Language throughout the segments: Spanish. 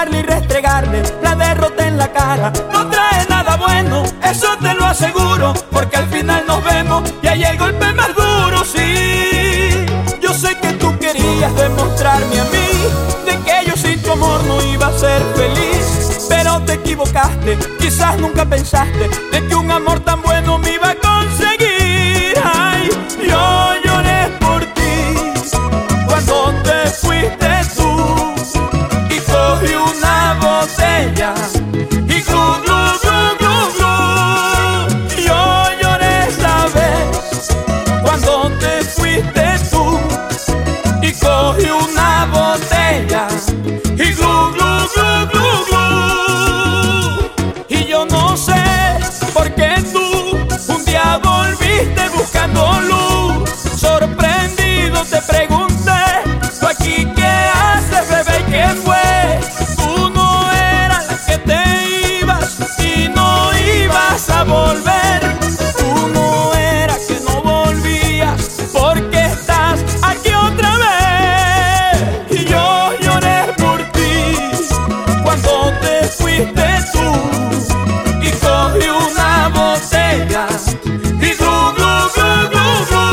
darle y restregarle la derrota en la cara no trae nada bueno, eso te lo aseguro, porque al final nos vemos y hay el golpe más duro. Sí, yo sé que tú querías demostrarme a mí de que yo sin tu amor no iba a ser feliz, pero te equivocaste, quizás nunca pensaste de que un amor tan bueno me iba a conseguir. Ay, yo lloré por ti cuando te fuiste tú y cogí una botella y glu, glu, glu, glu, glu. Yo lloré esa vez cuando te fuiste tú y cogí una botella y glu, glu, glu, glu, glu. Y yo no sé por qué tú un día volviste buscando luz. Sorprendido te pregunté, ¿tú aquí qué haces, bebé? ¿Y qué fue? Tú no eras la que te ibas y no ibas a volver. Tú no eras que no volvías porque estás aquí otra vez. Y yo lloré por ti cuando te fuiste tú y cogí una botella y glu, glu, glu, glu, glu.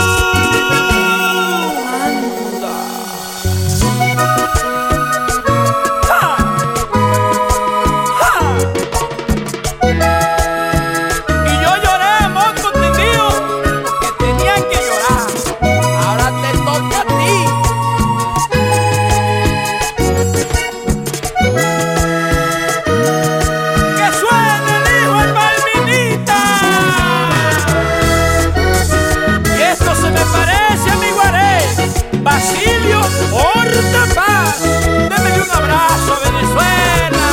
Anda. ¡Ja! ¡Ja! Y yo lloré, monstruo tendido, que tenían que llorar. Ahora te toca a ti. ¡Que suene el hijo de Palminita! Y esto se me parece a mi guaré, Basilio Horta Paz. Deme un abrazo a Venezuela.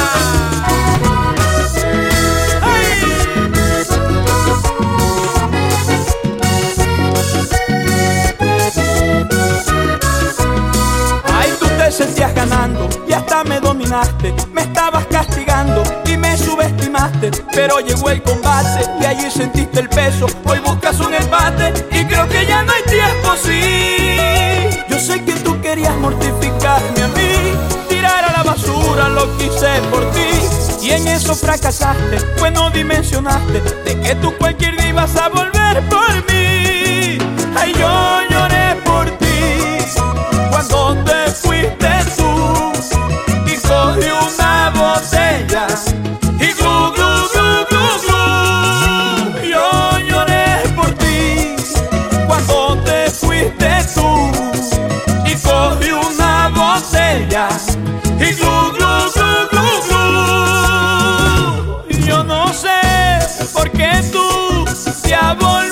Ay, tú te sentías ganando y hasta me dominaste, me estabas castigando y me subestimaste, pero llegó el combate y allí sentiste el peso. Hoy buscas un empate y creo que ya no hay tiempo. Sí, yo sé que tú querías mortificarme a mí, tirar a la basura lo que hice por ti, y en eso fracasaste, pues no dimensionaste de que tú cualquier día ibas a volver por mí. Ay, yo lloré por ti cuando te fuiste tú y cogí una botella y glu, glu, glu, glu, glu. Yo lloré por ti cuando te fuiste tú y cogí una botella y glu, glu, glu, glu, glu. Y yo no sé por qué tú te aborreces